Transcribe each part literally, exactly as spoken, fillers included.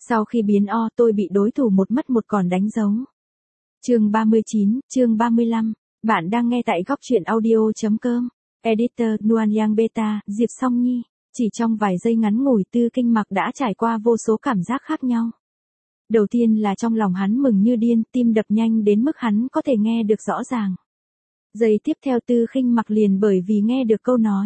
Sau khi biến O tôi bị đối thủ một mất một còn đánh dấu. Chương ba mươi chín, chương ba mươi lăm. Bạn đang nghe tại góc truyện audio.com. Editor Nuan Yang Beta, Diệp Song Nhi. Chỉ trong vài giây ngắn ngủi Tư Kinh Mặc đã trải qua vô số cảm giác khác nhau. Đầu tiên là trong lòng hắn mừng như điên, tim đập nhanh đến mức hắn có thể nghe được rõ ràng. Giây tiếp theo Tư Kinh Mặc liền bởi vì nghe được câu nói.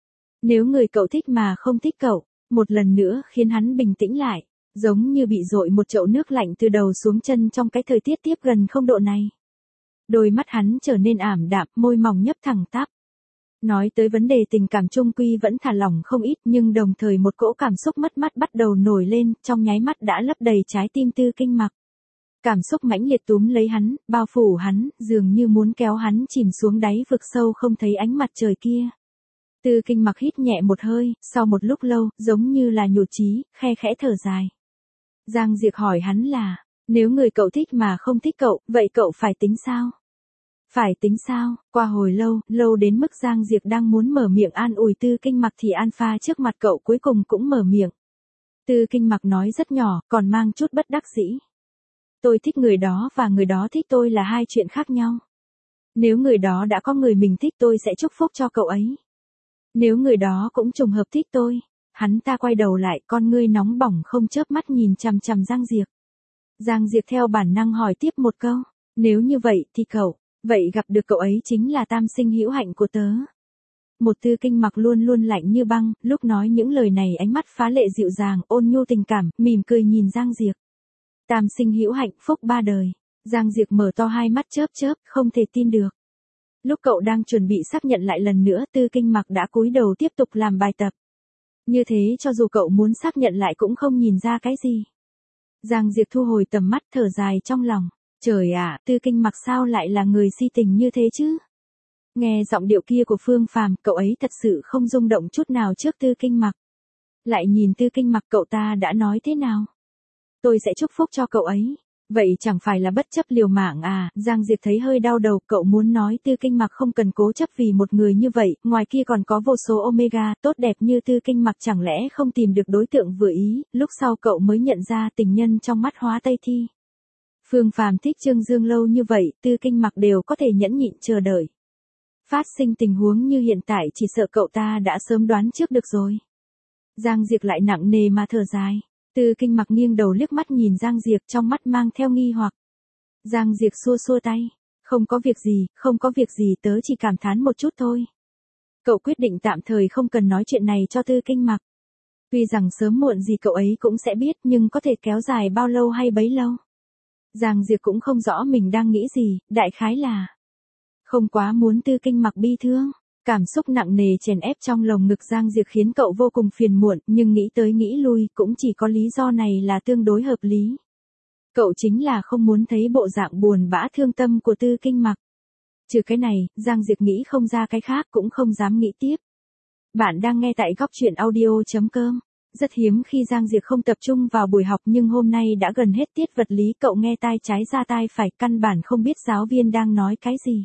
Nếu người cậu thích mà không thích cậu, một lần nữa khiến hắn bình tĩnh lại, giống như bị dội một chậu nước lạnh từ đầu xuống chân trong cái thời tiết tiếp gần không độ này. Đôi mắt hắn trở nên ảm đạm, môi mỏng nhấp thẳng tắp. Nói tới vấn đề tình cảm chung quy vẫn thả lỏng không ít, nhưng đồng thời một cỗ cảm xúc mất mát bắt đầu nổi lên, trong nháy mắt đã lấp đầy trái tim Tư Kinh Mặc. Cảm xúc mãnh liệt túm lấy hắn, bao phủ hắn, dường như muốn kéo hắn chìm xuống đáy vực sâu không thấy ánh mặt trời kia. Tư Kinh Mặc hít nhẹ một hơi, sau một lúc lâu, giống như là nhụt chí, khe khẽ thở dài. Giang Diệp hỏi hắn là, nếu người cậu thích mà không thích cậu, vậy cậu phải tính sao? Phải tính sao? Qua hồi lâu, lâu đến mức Giang Diệp đang muốn mở miệng an ủi Tư Kinh Mặc thì Alpha trước mặt cậu cuối cùng cũng mở miệng. Tư Kinh Mặc nói rất nhỏ, còn mang chút bất đắc dĩ. Tôi thích người đó và người đó thích tôi là hai chuyện khác nhau. Nếu người đó đã có người mình thích tôi sẽ chúc phúc cho cậu ấy. Nếu người đó cũng trùng hợp thích tôi. Hắn ta quay đầu lại, con ngươi nóng bỏng không chớp mắt nhìn chằm chằm Giang Diệp. Giang Diệp theo bản năng hỏi tiếp một câu, nếu như vậy thì cậu, vậy gặp được cậu ấy chính là tam sinh hữu hạnh của tớ. Một Tư Kinh Mặc luôn luôn lạnh như băng, lúc nói những lời này ánh mắt phá lệ dịu dàng, ôn nhu tình cảm, mỉm cười nhìn Giang Diệp. Tam sinh hữu hạnh, phúc ba đời. Giang Diệp mở to hai mắt chớp chớp, không thể tin được. Lúc cậu đang chuẩn bị xác nhận lại lần nữa, Tư Kinh Mặc đã cúi đầu tiếp tục làm bài tập. Như thế cho dù cậu muốn xác nhận lại cũng không nhìn ra cái gì. Giang Diệp thu hồi tầm mắt thở dài trong lòng. Trời ạ, Tư Kinh Mặc sao lại là người si tình như thế chứ? Nghe giọng điệu kia của Phương Phàm, cậu ấy thật sự không rung động chút nào trước Tư Kinh Mặc. Lại nhìn Tư Kinh Mặc, cậu ta đã nói thế nào? Tôi sẽ chúc phúc cho cậu ấy. Vậy chẳng phải là bất chấp liều mạng à? Giang Diệp thấy hơi đau đầu, cậu muốn nói Tư Kinh Mặc không cần cố chấp vì một người như vậy, ngoài kia còn có vô số Omega tốt đẹp như Tư Kinh Mặc chẳng lẽ không tìm được đối tượng vừa ý, lúc sau cậu mới nhận ra tình nhân trong mắt Hóa Tây Thi. Phương Phàm thích Trương Dương lâu như vậy, Tư Kinh Mặc đều có thể nhẫn nhịn chờ đợi. Phát sinh tình huống như hiện tại chỉ sợ cậu ta đã sớm đoán trước được rồi. Giang Diệp lại nặng nề mà thở dài. Tư Kinh Mặc nghiêng đầu liếc mắt nhìn Giang Diệp, trong mắt mang theo nghi hoặc. Giang Diệp xua xua tay. Không có việc gì, không có việc gì, tớ chỉ cảm thán một chút thôi. Cậu quyết định tạm thời không cần nói chuyện này cho Tư Kinh Mặc. Tuy rằng sớm muộn gì cậu ấy cũng sẽ biết, nhưng có thể kéo dài bao lâu hay bấy lâu. Giang Diệp cũng không rõ mình đang nghĩ gì, đại khái là không quá muốn Tư Kinh Mặc bi thương. Cảm xúc nặng nề chèn ép trong lồng ngực Giang Diệp khiến cậu vô cùng phiền muộn, nhưng nghĩ tới nghĩ lui cũng chỉ có lý do này là tương đối hợp lý. Cậu chính là không muốn thấy bộ dạng buồn bã thương tâm của Tư Kinh Mặc. Trừ cái này, Giang Diệp nghĩ không ra cái khác cũng không dám nghĩ tiếp. Bạn đang nghe tại góc truyện audio.com. Rất hiếm khi Giang Diệp không tập trung vào buổi học, nhưng hôm nay đã gần hết tiết vật lý, cậu nghe tai trái ra tai phải, căn bản không biết giáo viên đang nói cái gì.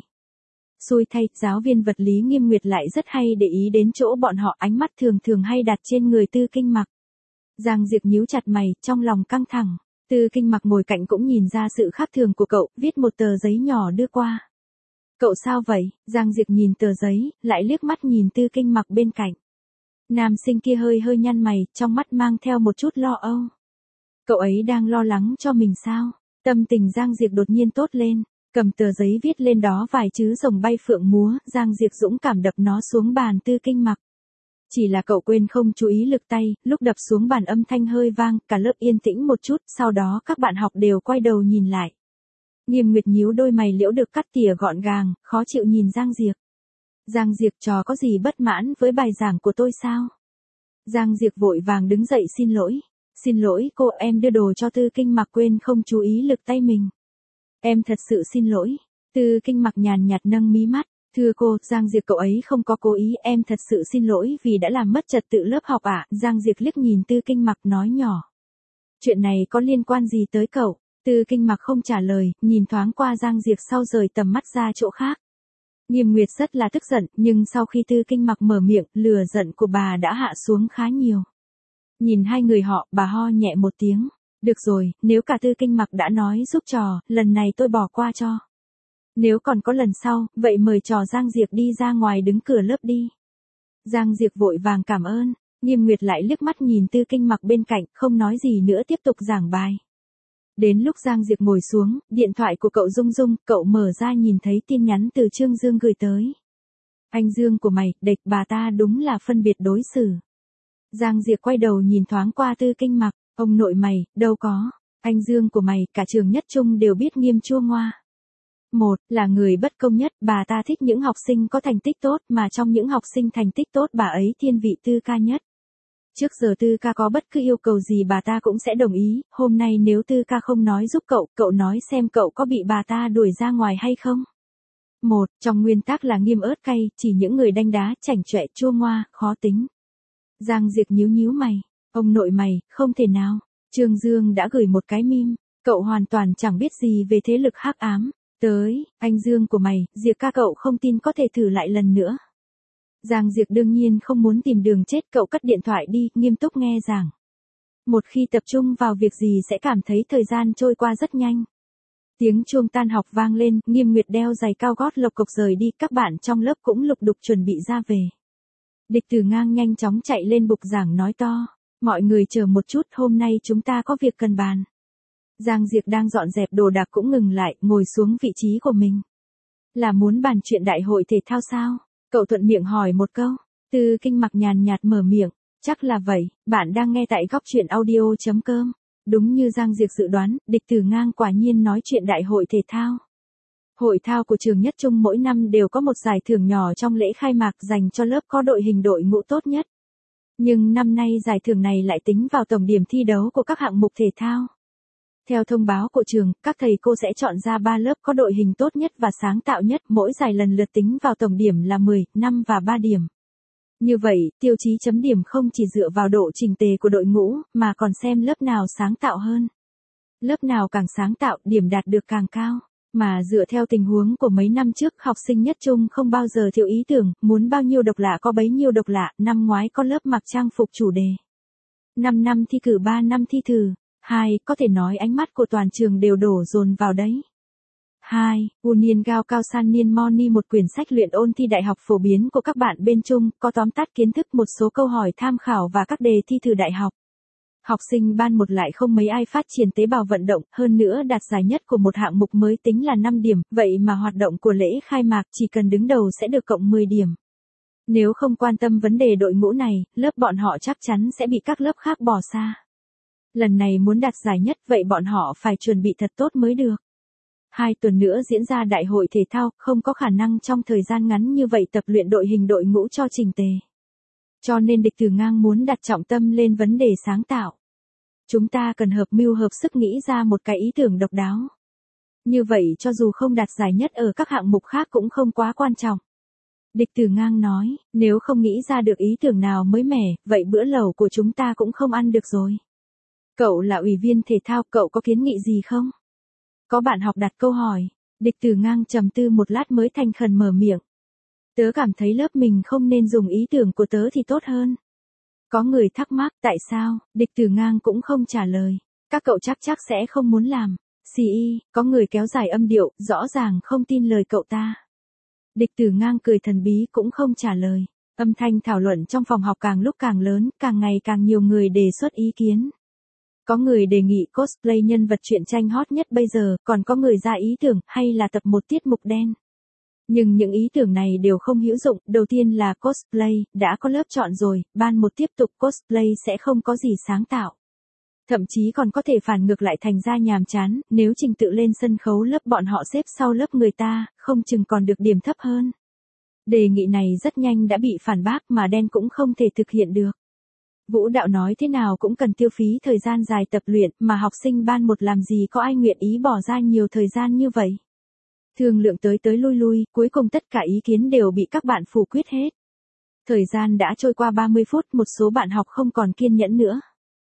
Xui thay, giáo viên vật lý Nghiêm Nguyệt lại rất hay để ý đến chỗ bọn họ, ánh mắt thường thường hay đặt trên người Tư Kinh Mặc. Giang Diệp nhíu chặt mày, trong lòng căng thẳng. Tư Kinh Mặc ngồi cạnh cũng nhìn ra sự khác thường của cậu, viết một tờ giấy nhỏ đưa qua. Cậu sao vậy? Giang Diệp nhìn tờ giấy, lại liếc mắt nhìn Tư Kinh Mặc bên cạnh. Nam sinh kia hơi hơi nhăn mày, trong mắt mang theo một chút lo âu. Cậu ấy đang lo lắng cho mình sao? Tâm tình Giang Diệp đột nhiên tốt lên. Cầm tờ giấy viết lên đó vài chữ rồng bay phượng múa, Giang Diệp dũng cảm đập nó xuống bàn Tư Kinh Mặc. Chỉ là cậu quên không chú ý lực tay, lúc đập xuống bàn âm thanh hơi vang, cả lớp yên tĩnh một chút, sau đó các bạn học đều quay đầu nhìn lại. Nghiêm Nguyệt nhíu đôi mày liễu được cắt tỉa gọn gàng, khó chịu nhìn Giang Diệp. Giang Diệp, trò có gì bất mãn với bài giảng của tôi sao? Giang Diệp vội vàng đứng dậy xin lỗi. Xin lỗi cô, em đưa đồ cho Tư Kinh Mặc quên không chú ý lực tay mình. Em thật sự xin lỗi. Tư Kinh Mặc nhàn nhạt nâng mí mắt. Thưa cô, Giang Diệp cậu ấy không có cố ý, em thật sự xin lỗi vì đã làm mất trật tự lớp học ạ. À? Giang Diệp liếc nhìn Tư Kinh Mặc nói nhỏ. Chuyện này có liên quan gì tới cậu? Tư Kinh Mặc không trả lời, nhìn thoáng qua Giang Diệp sau rời tầm mắt ra chỗ khác. Nghiêm Nguyệt rất là tức giận, nhưng sau khi Tư Kinh Mặc mở miệng, lửa giận của bà đã hạ xuống khá nhiều. Nhìn hai người họ, bà ho nhẹ một tiếng. Được rồi, nếu cả Tư Kinh Mặc đã nói giúp trò, lần này tôi bỏ qua cho. Nếu còn có lần sau, vậy mời trò Giang Diệp đi ra ngoài đứng cửa lớp đi. Giang Diệp vội vàng cảm ơn, Nghiêm Nguyệt lại liếc mắt nhìn Tư Kinh Mặc bên cạnh, không nói gì nữa tiếp tục giảng bài. Đến lúc Giang Diệp ngồi xuống, điện thoại của cậu rung rung, cậu mở ra nhìn thấy tin nhắn từ Trương Dương gửi tới. Anh Dương của mày, địch bà ta đúng là phân biệt đối xử. Giang Diệp quay đầu nhìn thoáng qua Tư Kinh Mặc, ông nội mày, đâu có. Anh Dương của mày, cả trường Nhất Trung đều biết Nghiêm chua ngoa. Một, là người bất công nhất, bà ta thích những học sinh có thành tích tốt, mà trong những học sinh thành tích tốt bà ấy thiên vị Tư ca nhất. Trước giờ Tư ca có bất cứ yêu cầu gì bà ta cũng sẽ đồng ý, hôm nay nếu Tư ca không nói giúp cậu, cậu nói xem cậu có bị bà ta đuổi ra ngoài hay không? Một, trong nguyên tắc là Nghiêm ớt cay, chỉ những người đanh đá, chảnh chọe, chua ngoa, khó tính. Giang Diệp nhíu nhíu mày, ông nội mày, không thể nào. Trương Dương đã gửi một cái meme, cậu hoàn toàn chẳng biết gì về thế lực hắc ám. Tới, anh Dương của mày, Diệp ca cậu không tin có thể thử lại lần nữa. Giang Diệp đương nhiên không muốn tìm đường chết, cậu cất điện thoại đi, nghiêm túc nghe giảng. Một khi tập trung vào việc gì sẽ cảm thấy thời gian trôi qua rất nhanh. Tiếng chuông tan học vang lên, Nghiêm Nguyệt đeo giày cao gót lộc cộc rời đi, các bạn trong lớp cũng lục đục chuẩn bị ra về. Địch Từ Ngang nhanh chóng chạy lên bục giảng nói to, mọi người chờ một chút, hôm nay chúng ta có việc cần bàn. Giang Diệp đang dọn dẹp đồ đạc cũng ngừng lại, ngồi xuống vị trí của mình. Là muốn bàn chuyện đại hội thể thao sao? Cậu thuận miệng hỏi một câu. Tư Kinh Mặc nhàn nhạt mở miệng, chắc là vậy, bạn đang nghe tại góc truyện audio chấm com. Đúng như Giang Diệp dự đoán, Địch Từ Ngang quả nhiên nói chuyện đại hội thể thao. Hội thao của trường Nhất Trung mỗi năm đều có một giải thưởng nhỏ trong lễ khai mạc dành cho lớp có đội hình đội ngũ tốt nhất. Nhưng năm nay giải thưởng này lại tính vào tổng điểm thi đấu của các hạng mục thể thao. Theo thông báo của trường, các thầy cô sẽ chọn ra ba lớp có đội hình tốt nhất và sáng tạo nhất, mỗi giải lần lượt tính vào tổng điểm là mười, năm và ba điểm. Như vậy, tiêu chí chấm điểm không chỉ dựa vào độ chỉnh tề của đội ngũ, mà còn xem lớp nào sáng tạo hơn. Lớp nào càng sáng tạo, điểm đạt được càng cao. Mà dựa theo tình huống của mấy năm trước, học sinh Nhất Trung không bao giờ thiếu ý tưởng, muốn bao nhiêu độc lạ có bấy nhiêu độc lạ, năm ngoái có lớp mặc trang phục chủ đề. năm năm thi cử ba năm thi thử. Hai, có thể nói ánh mắt của toàn trường đều đổ dồn vào đấy. Hai, Union Gao Cao San Niên Moni, một quyển sách luyện ôn thi đại học phổ biến của các bạn bên Trung, có tóm tắt kiến thức, một số câu hỏi tham khảo và các đề thi thử đại học. Học sinh ban một lại không mấy ai phát triển tế bào vận động, hơn nữa đạt giải nhất của một hạng mục mới tính là năm điểm, vậy mà hoạt động của lễ khai mạc chỉ cần đứng đầu sẽ được cộng mười điểm. Nếu không quan tâm vấn đề đội ngũ này, lớp bọn họ chắc chắn sẽ bị các lớp khác bỏ xa. Lần này muốn đạt giải nhất, vậy bọn họ phải chuẩn bị thật tốt mới được. Hai tuần nữa diễn ra đại hội thể thao, không có khả năng trong thời gian ngắn như vậy tập luyện đội hình đội ngũ cho chỉnh tề. Cho nên Địch Từ Ngang muốn đặt trọng tâm lên vấn đề sáng tạo. Chúng ta cần hợp mưu hợp sức nghĩ ra một cái ý tưởng độc đáo. Như vậy cho dù không đạt giải nhất ở các hạng mục khác cũng không quá quan trọng. Địch Từ Ngang nói, nếu không nghĩ ra được ý tưởng nào mới mẻ, vậy bữa lẩu của chúng ta cũng không ăn được rồi. Cậu là ủy viên thể thao, cậu có kiến nghị gì không? Có bạn học đặt câu hỏi. Địch Từ Ngang trầm tư một lát mới thành khẩn mở miệng. Tớ cảm thấy lớp mình không nên dùng ý tưởng của tớ thì tốt hơn. Có người thắc mắc tại sao, Địch Từ Ngang cũng không trả lời. Các cậu chắc chắc sẽ không muốn làm. xê i, có người kéo dài âm điệu, rõ ràng không tin lời cậu ta. Địch Từ Ngang cười thần bí cũng không trả lời. Âm thanh thảo luận trong phòng học càng lúc càng lớn, càng ngày càng nhiều người đề xuất ý kiến. Có người đề nghị cosplay nhân vật truyện tranh hot nhất bây giờ, còn có người ra ý tưởng hay là tập một tiết mục đen. Nhưng những ý tưởng này đều không hữu dụng, đầu tiên là cosplay, đã có lớp chọn rồi, ban một tiếp tục cosplay sẽ không có gì sáng tạo. Thậm chí còn có thể phản ngược lại thành ra nhàm chán, nếu trình tự lên sân khấu lớp bọn họ xếp sau lớp người ta, không chừng còn được điểm thấp hơn. Đề nghị này rất nhanh đã bị phản bác mà đen cũng không thể thực hiện được. Vũ đạo nói thế nào cũng cần tiêu phí thời gian dài tập luyện, mà học sinh ban một làm gì có ai nguyện ý bỏ ra nhiều thời gian như vậy. Thương lượng tới tới lui lui, cuối cùng tất cả ý kiến đều bị các bạn phủ quyết hết. Thời gian đã trôi qua ba mươi phút, một số bạn học không còn kiên nhẫn nữa.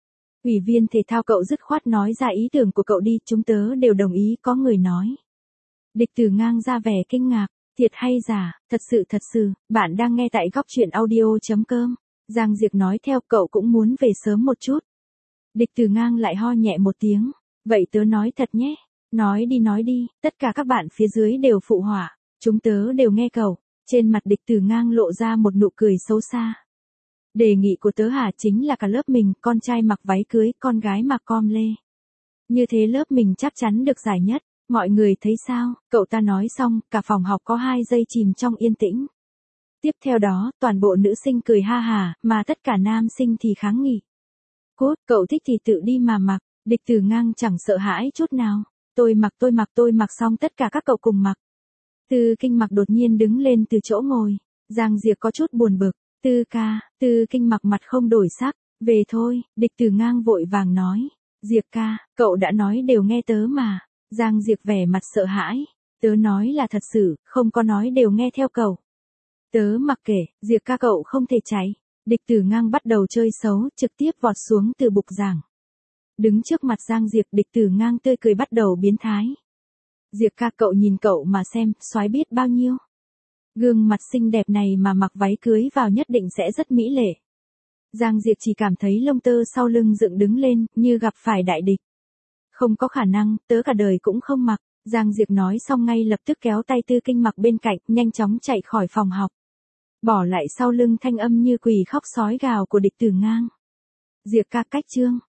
Ủy viên thể thao cậu dứt khoát nói ra ý tưởng của cậu đi, chúng tớ đều đồng ý, có người nói. Địch Từ Ngang ra vẻ kinh ngạc, thiệt hay giả, thật sự thật sự, bạn đang nghe tại góc truyện audio chấm com. Giang Diệp nói theo, cậu cũng muốn về sớm một chút. Địch Tử Ngang lại ho nhẹ một tiếng. Vậy tớ nói thật nhé. Nói đi nói đi, tất cả các bạn phía dưới đều phụ họa. Chúng tớ đều nghe cậu. Trên mặt Địch Tử Ngang lộ ra một nụ cười xấu xa. Đề nghị của tớ hả chính là cả lớp mình, con trai mặc váy cưới, con gái mặc com lê. Như thế lớp mình chắc chắn được giải nhất. Mọi người thấy sao? Cậu ta nói xong, cả phòng học có hai giây chìm trong yên tĩnh. Tiếp theo đó, toàn bộ nữ sinh cười ha hà, mà tất cả nam sinh thì kháng nghị. Cốt, cậu thích thì tự đi mà mặc. Địch Tử Ngang chẳng sợ hãi chút nào. Tôi mặc tôi mặc tôi mặc xong tất cả các cậu cùng mặc. Tư Kinh Mặc đột nhiên đứng lên từ chỗ ngồi. Giang Diệp có chút buồn bực. Tư ca, Tư Kinh Mặc mặt không đổi sắc. Về thôi, Địch Tử Ngang vội vàng nói. Diệp ca, cậu đã nói đều nghe tớ mà. Giang Diệp vẻ mặt sợ hãi. Tớ nói là thật sự, không có nói đều nghe theo cậu. Tớ mặc kệ, Diệp ca cậu không thể cháy. Địch Tử Ngang bắt đầu chơi xấu, trực tiếp vọt xuống từ bục giảng. Đứng trước mặt Giang Diệp, Địch Tử Ngang tươi cười bắt đầu biến thái. Diệp ca cậu nhìn cậu mà xem, soái biết bao nhiêu. Gương mặt xinh đẹp này mà mặc váy cưới vào nhất định sẽ rất mỹ lệ. Giang Diệp chỉ cảm thấy lông tơ sau lưng dựng đứng lên, như gặp phải đại địch. Không có khả năng, tớ cả đời cũng không mặc. Giang Diệp nói xong ngay lập tức kéo tay Tư Kinh Mặc bên cạnh, nhanh chóng chạy khỏi phòng học. Bỏ lại sau lưng thanh âm như quỷ khóc sói gào của Địch Tử Ngang. Diệp ca cách chương.